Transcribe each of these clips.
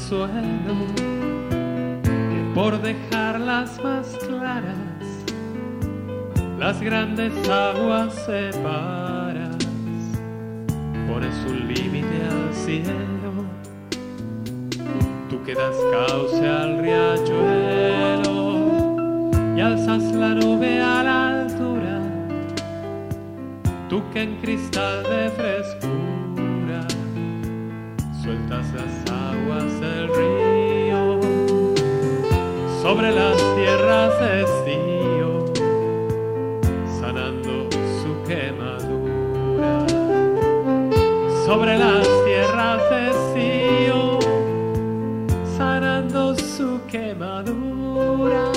consuelo por dejarlas más claras, las grandes aguas separas, pones un límite al cielo, tú que das cauce al riachuelo y alzas la nube a la altura, tú que en cristal de frescura sueltas las aguas del río sobre las tierras de estío, sanando su quemadura. Sobre las tierras de estío, sanando su quemadura.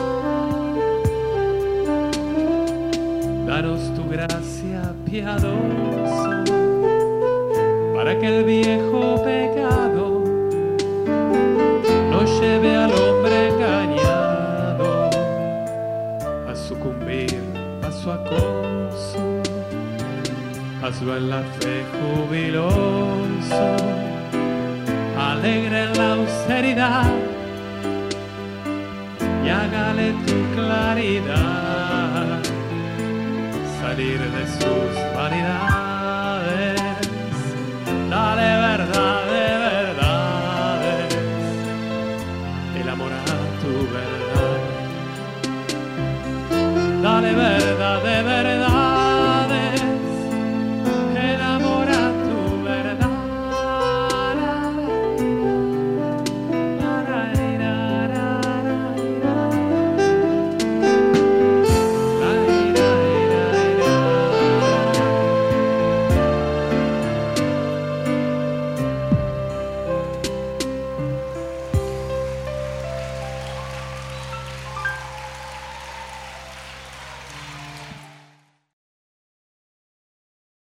Danos tu gracia piadosa, para que el viejo pecado no lleve al hombre engañado a sucumbir a su acoso. Hazlo en la fe jubiloso, alegre en la austeridad, y hágale tu claridad salir de sus vanidades.